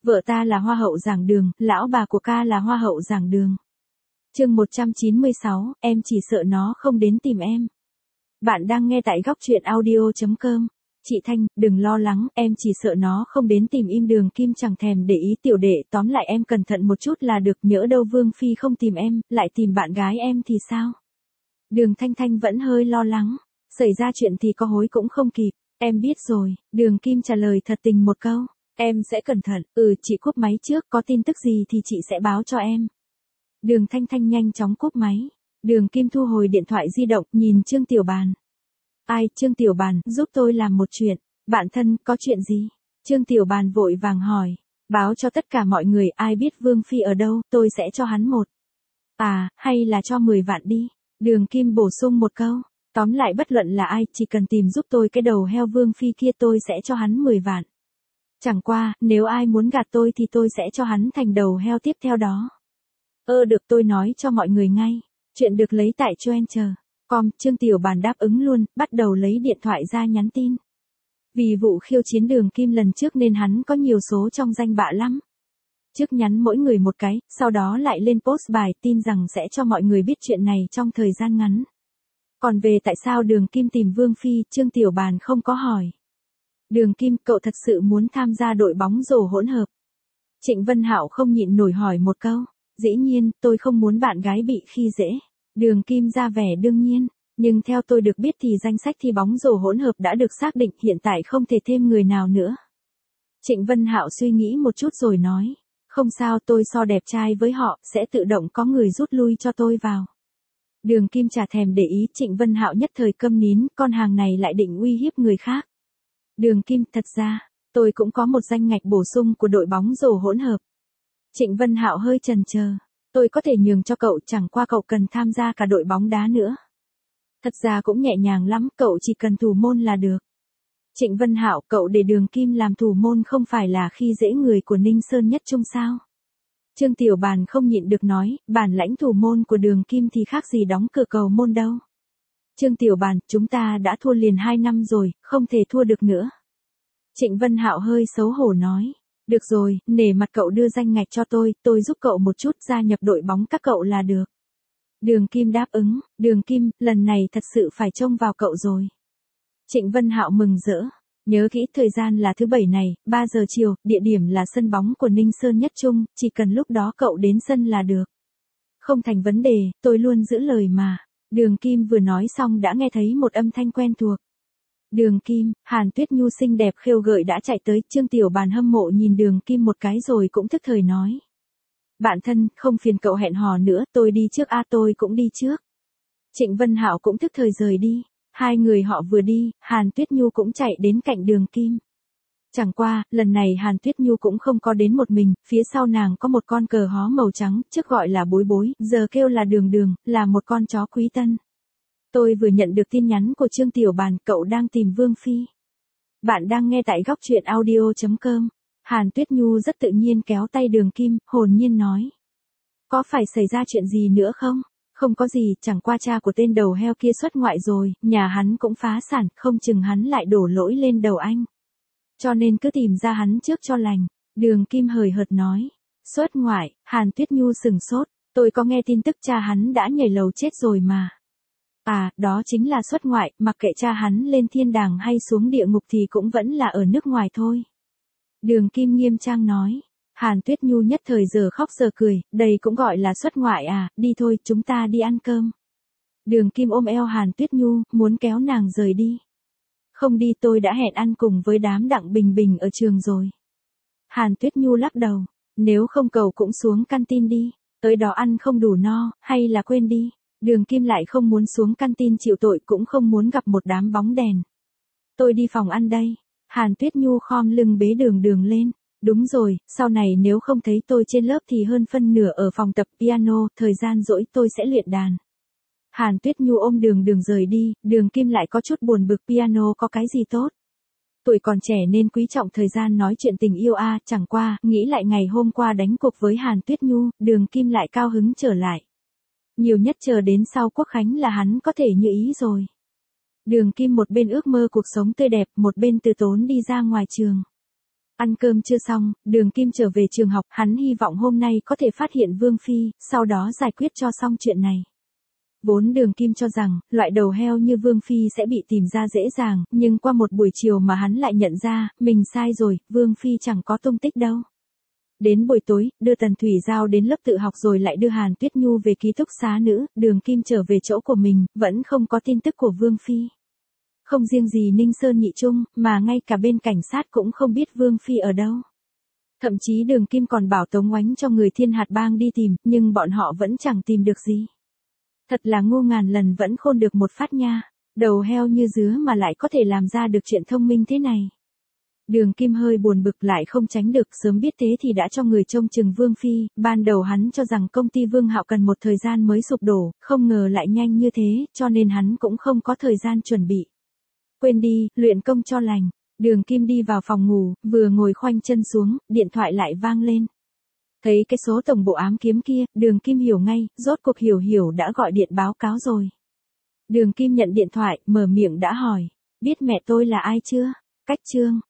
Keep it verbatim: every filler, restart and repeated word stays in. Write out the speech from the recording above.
Vợ ta là hoa hậu giảng đường, lão bà của ca là hoa hậu giảng đường. Chương một trăm chín mươi sáu, em chỉ sợ nó không đến tìm em. Bạn đang nghe tại góc truyện audio chấm com. Chị Thanh, đừng lo lắng, em chỉ sợ nó không đến tìm. Im Đường Kim chẳng thèm để ý tiểu đệ, tóm lại em cẩn thận một chút là được, nhỡ đâu Vương Phi không tìm em, lại tìm bạn gái em thì sao? Đường Thanh Thanh vẫn hơi lo lắng, xảy ra chuyện thì có hối cũng không kịp. Em biết rồi, Đường Kim trả lời thật tình một câu, em sẽ cẩn thận. Ừ, chị cúp máy trước, có tin tức gì thì chị sẽ báo cho em. Đường Thanh Thanh nhanh chóng cúp máy. Đường Kim thu hồi điện thoại di động, nhìn Trương Tiểu Bàn. Ai, Trương Tiểu Bàn, giúp tôi làm một chuyện. Bạn thân, có chuyện gì? Trương Tiểu Bàn vội vàng hỏi. Báo cho tất cả mọi người, ai biết Vương Phi ở đâu, tôi sẽ cho hắn một. À, hay là cho mười vạn đi. Đường Kim bổ sung một câu. Tóm lại bất luận là ai, chỉ cần tìm giúp tôi cái đầu heo Vương Phi kia tôi sẽ cho hắn mười vạn. Chẳng qua, nếu ai muốn gạt tôi thì tôi sẽ cho hắn thành đầu heo tiếp theo đó. Ơ được, tôi nói cho mọi người ngay. Chuyện được lấy tại Choencher. Com, Trương Tiểu Bàn đáp ứng luôn, bắt đầu lấy điện thoại ra nhắn tin. Vì vụ khiêu chiến Đường Kim lần trước nên hắn có nhiều số trong danh bạ lắm. Trước nhắn mỗi người một cái, sau đó lại lên post bài tin rằng sẽ cho mọi người biết chuyện này trong thời gian ngắn. Còn về tại sao Đường Kim tìm Vương Phi, Trương Tiểu Bàn không có hỏi. Đường Kim, cậu thật sự muốn tham gia đội bóng rổ hỗn hợp? Trịnh Vân Hạo không nhịn nổi hỏi một câu. Dĩ nhiên, tôi không muốn bạn gái bị khi dễ. Đường Kim ra vẻ đương nhiên, nhưng theo tôi được biết thì danh sách thi bóng rổ hỗn hợp đã được xác định, hiện tại không thể thêm người nào nữa. Trịnh Vân Hạo suy nghĩ một chút rồi nói, không sao, tôi so đẹp trai với họ, sẽ tự động có người rút lui cho tôi vào. Đường Kim chả thèm để ý, Trịnh Vân Hạo nhất thời câm nín, con hàng này lại định uy hiếp người khác. Đường Kim, thật ra, tôi cũng có một danh ngạch bổ sung của đội bóng rổ hỗn hợp. Trịnh Vân Hạo hơi chần chờ. Tôi có thể nhường cho cậu, chẳng qua cậu cần tham gia cả đội bóng đá nữa. Thật ra cũng nhẹ nhàng lắm, cậu chỉ cần thủ môn là được. Trịnh Vân Hạo, cậu để Đường Kim làm thủ môn không phải là khi dễ người của Ninh Sơn Nhất Trung sao? Trương Tiểu Bàn không nhịn được nói, bản lãnh thủ môn của Đường Kim thì khác gì đóng cửa cầu môn đâu. Trương Tiểu Bàn, chúng ta đã thua liền hai năm rồi, không thể thua được nữa. Trịnh Vân Hạo hơi xấu hổ nói. Được rồi, nể mặt cậu đưa danh ngạch cho tôi, tôi giúp cậu một chút, gia nhập đội bóng các cậu là được. Đường Kim đáp ứng, Đường Kim, lần này thật sự phải trông vào cậu rồi. Trịnh Vân Hạo mừng rỡ, nhớ kỹ thời gian là thứ bảy này, ba giờ chiều, địa điểm là sân bóng của Ninh Sơn Nhất Trung, chỉ cần lúc đó cậu đến sân là được. Không thành vấn đề, tôi luôn giữ lời mà. Đường Kim vừa nói xong đã nghe thấy một âm thanh quen thuộc. Đường Kim, Hàn Tuyết Nhu xinh đẹp khêu gợi đã chạy tới, Trương Tiểu Bàn hâm mộ nhìn Đường Kim một cái rồi cũng thức thời nói. Bạn thân, không phiền cậu hẹn hò nữa, tôi đi trước a à, tôi cũng đi trước. Trịnh Vân Hạo cũng thức thời rời đi, hai người họ vừa đi, Hàn Tuyết Nhu cũng chạy đến cạnh Đường Kim. Chẳng qua, lần này Hàn Tuyết Nhu cũng không có đến một mình, phía sau nàng có một con cờ hó màu trắng, trước gọi là Bối Bối, giờ kêu là Đường Đường, là một con chó quý tân. Tôi vừa nhận được tin nhắn của Trương Tiểu Bàn, cậu đang tìm Vương Phi. Bạn đang nghe tại góc truyện audio chấm com. Hàn Tuyết Nhu rất tự nhiên kéo tay Đường Kim, hồn nhiên nói. Có phải xảy ra chuyện gì nữa không? Không có gì, chẳng qua cha của tên đầu heo kia xuất ngoại rồi, nhà hắn cũng phá sản, không chừng hắn lại đổ lỗi lên đầu anh. Cho nên cứ tìm ra hắn trước cho lành. Đường Kim hời hợt nói. Xuất ngoại, Hàn Tuyết Nhu sừng sốt, tôi có nghe tin tức cha hắn đã nhảy lầu chết rồi mà. À, đó chính là xuất ngoại, mặc kệ cha hắn lên thiên đàng hay xuống địa ngục thì cũng vẫn là ở nước ngoài thôi. Đường Kim nghiêm trang nói. Hàn Tuyết Nhu nhất thời giờ khóc giờ cười, đây cũng gọi là xuất ngoại à, đi thôi, chúng ta đi ăn cơm. Đường Kim ôm eo Hàn Tuyết Nhu, muốn kéo nàng rời đi. Không đi, tôi đã hẹn ăn cùng với đám Đặng Bình Bình ở trường rồi. Hàn Tuyết Nhu lắc đầu, nếu không cậu cũng xuống canteen đi, tới đó ăn không đủ no, hay là quên đi. Đường Kim lại không muốn xuống canteen chịu tội, cũng không muốn gặp một đám bóng đèn. Tôi đi phòng ăn đây. Hàn Tuyết Nhu khom lưng bế Đường Đường lên. Đúng rồi, sau này nếu không thấy tôi trên lớp thì hơn phân nửa ở phòng tập piano, thời gian rỗi tôi sẽ luyện đàn. Hàn Tuyết Nhu ôm Đường Đường rời đi, Đường Kim lại có chút buồn bực, piano có cái gì tốt. Tuổi còn trẻ nên quý trọng thời gian nói chuyện tình yêu a, à, chẳng qua, nghĩ lại ngày hôm qua đánh cuộc với Hàn Tuyết Nhu, Đường Kim lại cao hứng trở lại. Nhiều nhất chờ đến sau Quốc Khánh là hắn có thể như ý rồi. Đường Kim một bên ước mơ cuộc sống tươi đẹp, một bên từ tốn đi ra ngoài trường. Ăn cơm chưa xong, Đường Kim trở về trường học, hắn hy vọng hôm nay có thể phát hiện Vương Phi, sau đó giải quyết cho xong chuyện này. Vốn Đường Kim cho rằng, loại đầu heo như Vương Phi sẽ bị tìm ra dễ dàng, nhưng qua một buổi chiều mà hắn lại nhận ra, mình sai rồi, Vương Phi chẳng có tung tích đâu. Đến buổi tối, đưa Tần Thủy Giao đến lớp tự học rồi lại đưa Hàn Tuyết Nhu về ký túc xá nữ, Đường Kim trở về chỗ của mình, vẫn không có tin tức của Vương Phi. Không riêng gì Ninh Sơn Nhị Trung, mà ngay cả bên cảnh sát cũng không biết Vương Phi ở đâu. Thậm chí Đường Kim còn bảo Tống Oánh cho người Thiên Hạt Bang đi tìm, nhưng bọn họ vẫn chẳng tìm được gì. Thật là ngu ngàn lần vẫn khôn được một phát nha, đầu heo như dứa mà lại có thể làm ra được chuyện thông minh thế này. Đường Kim hơi buồn bực lại không tránh được, sớm biết thế thì đã cho người trông chừng Vương Phi, ban đầu hắn cho rằng công ty Vương Hạo cần một thời gian mới sụp đổ, không ngờ lại nhanh như thế, cho nên hắn cũng không có thời gian chuẩn bị. Quên đi, luyện công cho lành. Đường Kim đi vào phòng ngủ, vừa ngồi khoanh chân xuống, điện thoại lại vang lên. Thấy cái số tổng bộ ám kiếm kia, Đường Kim hiểu ngay, rốt cuộc Hiểu Hiểu đã gọi điện báo cáo rồi. Đường Kim nhận điện thoại, mở miệng đã hỏi, biết mẹ tôi là ai chưa? Cách Trương,